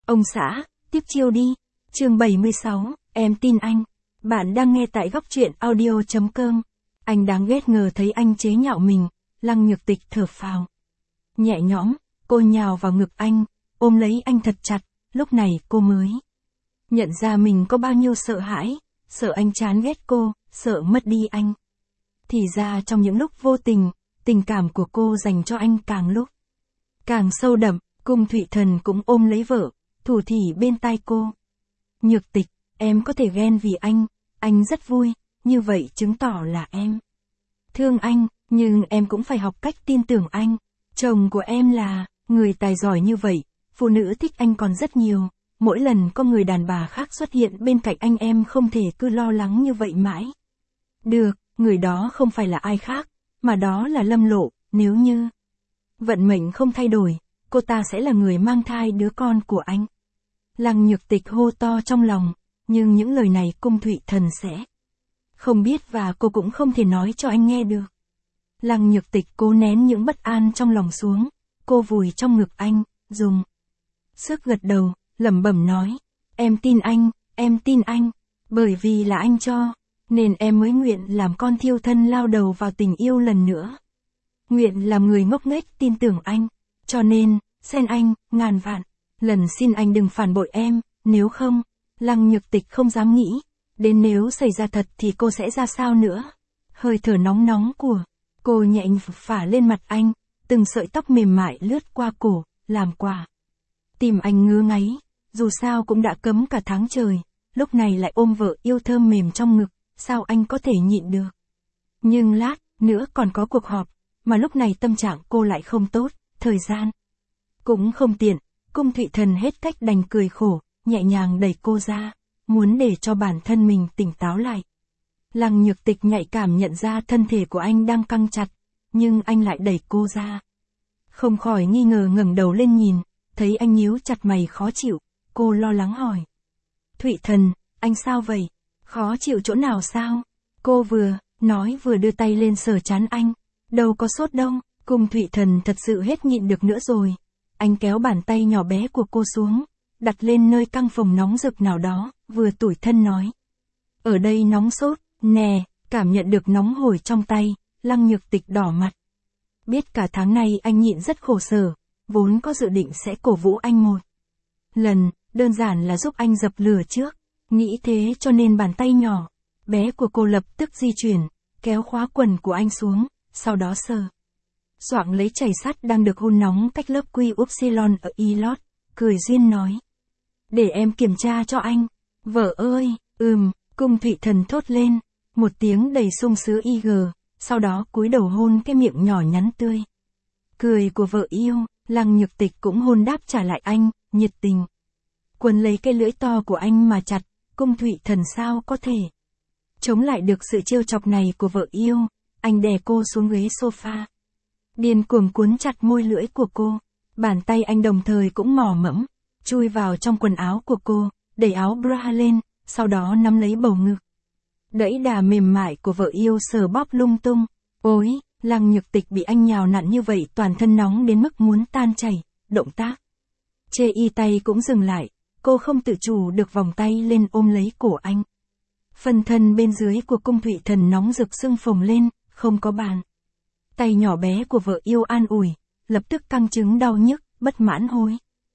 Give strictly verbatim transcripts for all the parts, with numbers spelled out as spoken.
Ông xã, tiếp chiêu đi. Chương bảy mươi sáu, em tin anh. Bạn đang nghe tại góc truyện audio.com. Anh đáng ghét ngờ thấy anh chế nhạo mình, Lăng Nhược Tịch thở phào. Nhẹ nhõm, cô nhào vào ngực anh, ôm lấy anh thật chặt, lúc này cô mới nhận ra mình có bao nhiêu sợ hãi, sợ anh chán ghét cô, sợ mất đi anh. Thì ra trong những lúc vô tình, tình cảm của cô dành cho anh càng lúc càng sâu đậm. Cung Thụy Thần cũng ôm lấy vợ, thủ thỉ bên tai cô. Nhược Tịch, em có thể ghen vì anh, anh rất vui, như vậy chứng tỏ là em thương anh, nhưng em cũng phải học cách tin tưởng anh. Chồng của em là người tài giỏi như vậy, phụ nữ thích anh còn rất nhiều, mỗi lần có người đàn bà khác xuất hiện bên cạnh anh em không thể cứ lo lắng như vậy mãi. Được, người đó không phải là ai khác, mà đó là Lâm Lộ, nếu như vận mệnh không thay đổi, cô ta sẽ là người mang thai đứa con của anh. Lăng Nhược Tịch hô to trong lòng, nhưng những lời này Cung Thụy Thần sẽ không biết và cô cũng không thể nói cho anh nghe được. Lăng Nhược Tịch cố nén những bất an trong lòng xuống, cô vùi trong ngực anh, dùng sức gật đầu, lẩm bẩm nói, em tin anh, em tin anh, bởi vì là anh cho, nên em mới nguyện làm con thiêu thân lao đầu vào tình yêu lần nữa. Nguyện làm người ngốc nghếch tin tưởng anh, cho nên, xin anh, ngàn vạn, lần xin anh đừng phản bội em, nếu không, Lăng Nhược Tịch không dám nghĩ, đến nếu xảy ra thật thì cô sẽ ra sao nữa. Hơi thở nóng nóng của cô nhẹ phả lên mặt anh, từng sợi tóc mềm mại lướt qua cổ, làm quả tim anh ngứa ngáy, dù sao cũng đã cấm cả tháng trời, lúc này lại ôm vợ yêu thơm mềm trong ngực, sao anh có thể nhịn được. Nhưng lát nữa còn có cuộc họp, mà lúc này tâm trạng cô lại không tốt, thời gian cũng không tiện. Cung Thụy Thần hết cách đành cười khổ, nhẹ nhàng đẩy cô ra, muốn để cho bản thân mình tỉnh táo lại. Lăng Nhược Tịch nhạy cảm nhận ra thân thể của anh đang căng chặt, nhưng anh lại đẩy cô ra. Không khỏi nghi ngờ ngẩng đầu lên nhìn, thấy anh nhíu chặt mày khó chịu, cô lo lắng hỏi. Thụy Thần, anh sao vậy? Khó chịu chỗ nào sao? Cô vừa nói vừa đưa tay lên sờ trán anh, đâu có sốt đâu. Cung Thụy Thần thật sự hết nhịn được nữa rồi. Anh kéo bàn tay nhỏ bé của cô xuống, đặt lên nơi căng phồng nóng rực nào đó, vừa tủi thân nói. Ở đây nóng sốt, nè, cảm nhận được nóng hổi trong tay, Lăng Nhược Tịch đỏ mặt. Biết cả tháng nay anh nhịn rất khổ sở, vốn có dự định sẽ cổ vũ anh một lần, đơn giản là giúp anh dập lửa trước. Nghĩ thế cho nên bàn tay nhỏ bé của cô lập tức di chuyển, kéo khóa quần của anh xuống, sau đó sờ soạng lấy chảy sắt đang được hun nóng cách lớp quy upsilon ở y lót, cười duyên nói. Để em kiểm tra cho anh. Vợ ơi, ừm, Cung Thụy Thần thốt lên, một tiếng đầy sung sướng y gờ, sau đó cúi đầu hôn cái miệng nhỏ nhắn tươi cười của vợ yêu. Lăng Nhược Tịch cũng hôn đáp trả lại anh, nhiệt tình quấn lấy cái lưỡi to của anh mà chặt. Cung Thụy Thần sao có thể chống lại được sự trêu chọc này của vợ yêu. Anh đè cô xuống ghế sofa, điên cuồng cuốn chặt môi lưỡi của cô. Bàn tay anh đồng thời cũng mò mẫm chui vào trong quần áo của cô, đẩy áo bra lên, sau đó nắm lấy bầu ngực đẫy đà mềm mại của vợ yêu sờ bóp lung tung. Ôi, Lăng Nhược Tịch bị anh nhào nặn như vậy toàn thân nóng đến mức muốn tan chảy, động tác chê y tay cũng dừng lại, cô không tự chủ được vòng tay lên ôm lấy cổ anh. Phần thân bên dưới của Cung Thụy Thần nóng rực sưng phồng lên, không có bàn tay nhỏ bé của vợ yêu an ủi, lập tức căng cứng đau nhức, bất mãn hối.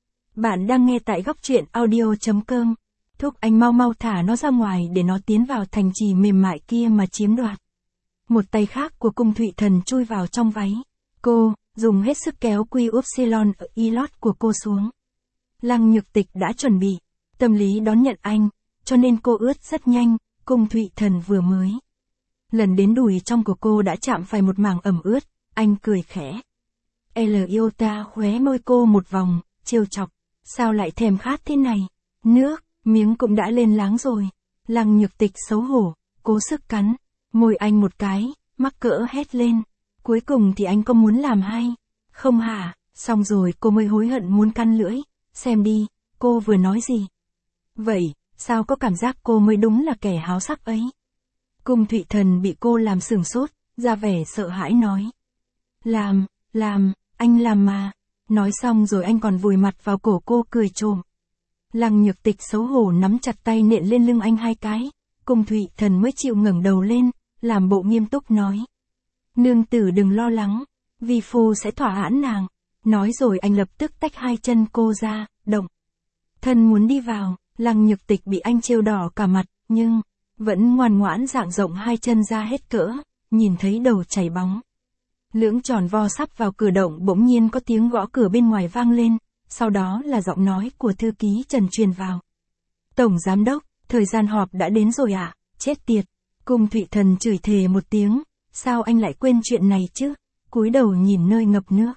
Bạn đang nghe tại góc truyện audio.com. Thúc anh mau mau thả nó ra ngoài để nó tiến vào thành trì mềm mại kia mà chiếm đoạt. Một tay khác của Cung Thụy Thần chui vào trong váy cô, dùng hết sức kéo quy upsilon ở y lót của cô xuống. Lăng Nhược Tịch đã chuẩn bị tâm lý đón nhận anh, cho nên cô ướt rất nhanh. Cung Thụy Thần vừa mới lần đến đùi trong của cô đã chạm phải một mảng ẩm ướt, anh cười khẽ. L Iota khóe môi cô một vòng, trêu chọc, sao lại thèm khát thế này? Nước, miếng cũng đã lên láng rồi. Lăng Nhược Tịch xấu hổ, cố sức cắn môi anh một cái, mắc cỡ hét lên. Cuối cùng thì anh có muốn làm hay không hả? Xong rồi cô mới hối hận muốn căn lưỡi. Xem đi, cô vừa nói gì? Vậy, sao có cảm giác cô mới đúng là kẻ háo sắc ấy? Cung Thụy Thần bị cô làm sửng sốt, ra vẻ sợ hãi nói. Làm, làm, anh làm mà. Nói xong rồi anh còn vùi mặt vào cổ cô cười trộm. Lăng Nhược Tịch xấu hổ nắm chặt tay nện lên lưng anh hai cái, Cung Thụy Thần mới chịu ngẩng đầu lên, làm bộ nghiêm túc nói. Nương tử đừng lo lắng, vi phu sẽ thỏa mãn nàng. Nói rồi anh lập tức tách hai chân cô ra, động. Thân muốn đi vào, Lăng Nhược Tịch bị anh trêu đỏ cả mặt, nhưng vẫn ngoan ngoãn dang rộng hai chân ra hết cỡ, nhìn thấy đầu chảy bóng. Lưỡng tròn vo sắp vào cửa động bỗng nhiên có tiếng gõ cửa bên ngoài vang lên, sau đó là giọng nói của thư ký Trần truyền vào. Tổng giám đốc, thời gian họp đã đến rồi ạ, à? Chết tiệt. Cung Thụy Thần chửi thề một tiếng, sao anh lại quên chuyện này chứ, cúi đầu nhìn nơi ngập nước.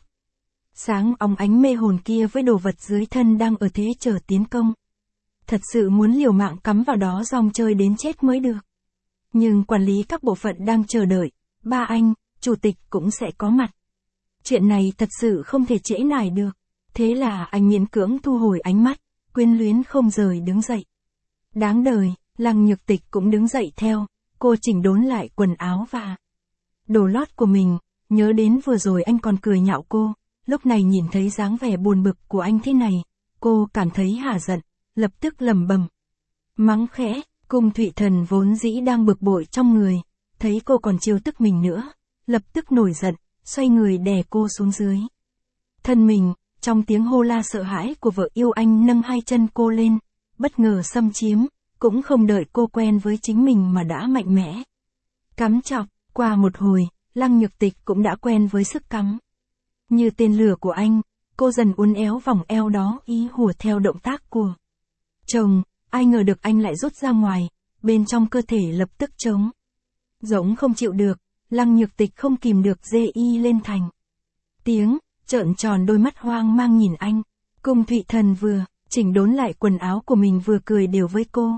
Sáng óng ánh mê hồn kia với đồ vật dưới thân đang ở thế chờ tiến công. Thật sự muốn liều mạng cắm vào đó dòng chơi đến chết mới được. Nhưng quản lý các bộ phận đang chờ đợi, ba anh, chủ tịch cũng sẽ có mặt. Chuyện này thật sự không thể trễ nải được. Thế là anh miễn cưỡng thu hồi ánh mắt, quyến luyến không rời đứng dậy. Đáng đời, Lăng Nhược Tịch cũng đứng dậy theo, cô chỉnh đốn lại quần áo và đồ lót của mình, nhớ đến vừa rồi anh còn cười nhạo cô, lúc này nhìn thấy dáng vẻ buồn bực của anh thế này, cô cảm thấy hả giận, lập tức lầm bầm. Mắng khẽ, Cung Thụy Thần vốn dĩ đang bực bội trong người, thấy cô còn trêu tức mình nữa, lập tức nổi giận, xoay người đè cô xuống dưới. Thân mình, trong tiếng hô la sợ hãi của vợ yêu anh nâng hai chân cô lên, bất ngờ xâm chiếm, cũng không đợi cô quen với chính mình mà đã mạnh mẽ. Cắm chọc, qua một hồi, Lăng Nhược Tịch cũng đã quen với sức cắm. Như tên lửa của anh, cô dần uốn éo vòng eo đó ý hùa theo động tác của chồng, ai ngờ được anh lại rút ra ngoài, bên trong cơ thể lập tức trống. Giống không chịu được, Lăng Nhược Tịch không kìm được dê y lên thành tiếng, trợn tròn đôi mắt hoang mang nhìn anh. Cung Thụy Thần vừa chỉnh đốn lại quần áo của mình vừa cười đều với cô.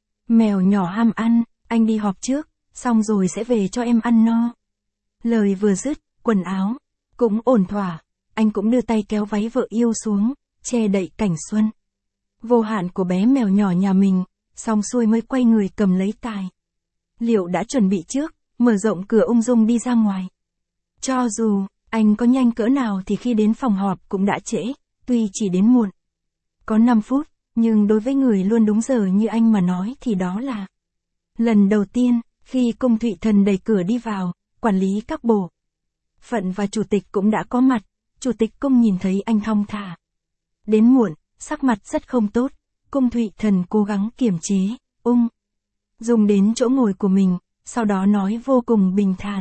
Mèo nhỏ ham ăn, anh đi họp trước, xong rồi sẽ về cho em ăn no. Lời vừa dứt, quần áo cũng ổn thỏa, anh cũng đưa tay kéo váy vợ yêu xuống, che đậy cảnh xuân vô hạn của bé mèo nhỏ nhà mình, xong xuôi mới quay người cầm lấy tài liệu đã chuẩn bị trước, mở rộng cửa ung dung đi ra ngoài. Cho dù anh có nhanh cỡ nào thì khi đến phòng họp cũng đã trễ, tuy chỉ đến muộn có năm phút, nhưng đối với người luôn đúng giờ như anh mà nói thì đó là lần đầu tiên. Khi Cung Thụy Thần đẩy cửa đi vào, quản lý các bộ phận và chủ tịch cũng đã có mặt. Chủ tịch Cung nhìn thấy anh thong thả đến muộn, sắc mặt rất không tốt. Cung Thụy Thần cố gắng kiềm chế, ung dung đến chỗ ngồi của mình, sau đó nói vô cùng bình thản.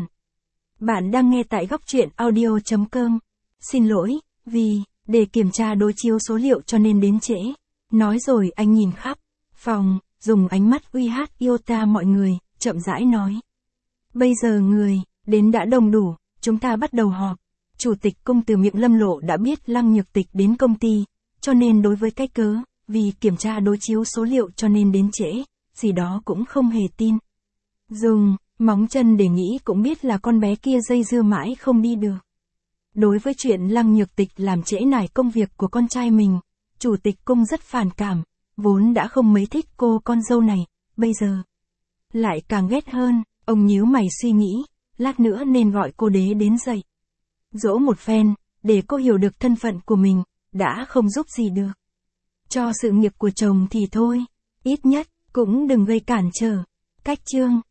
Bạn đang nghe tại góc truyện audio chấm com. Xin lỗi, vì để kiểm tra đối chiếu số liệu cho nên đến trễ. Nói rồi anh nhìn khắp phòng, dùng ánh mắt uy hát iota mọi người, chậm rãi nói. Bây giờ người đến đã đông đủ, chúng ta bắt đầu họp. Chủ tịch Cung từ miệng Lâm Lộ đã biết Lăng Nhược Tịch đến công ty, cho nên đối với cái cớ vì kiểm tra đối chiếu số liệu cho nên đến trễ, gì đó cũng không hề tin. Dùng móng chân để nghĩ cũng biết là con bé kia dây dưa mãi không đi được. Đối với chuyện Lăng Nhược Tịch làm trễ nải công việc của con trai mình, Chủ tịch Cung rất phản cảm, vốn đã không mấy thích cô con dâu này, bây giờ lại càng ghét hơn. Ông nhíu mày suy nghĩ, lát nữa nên gọi cô đế đến dậy dỗ một phen, để cô hiểu được thân phận của mình, đã không giúp gì được cho sự nghiệp của chồng thì thôi, ít nhất cũng đừng gây cản trở. Cách chương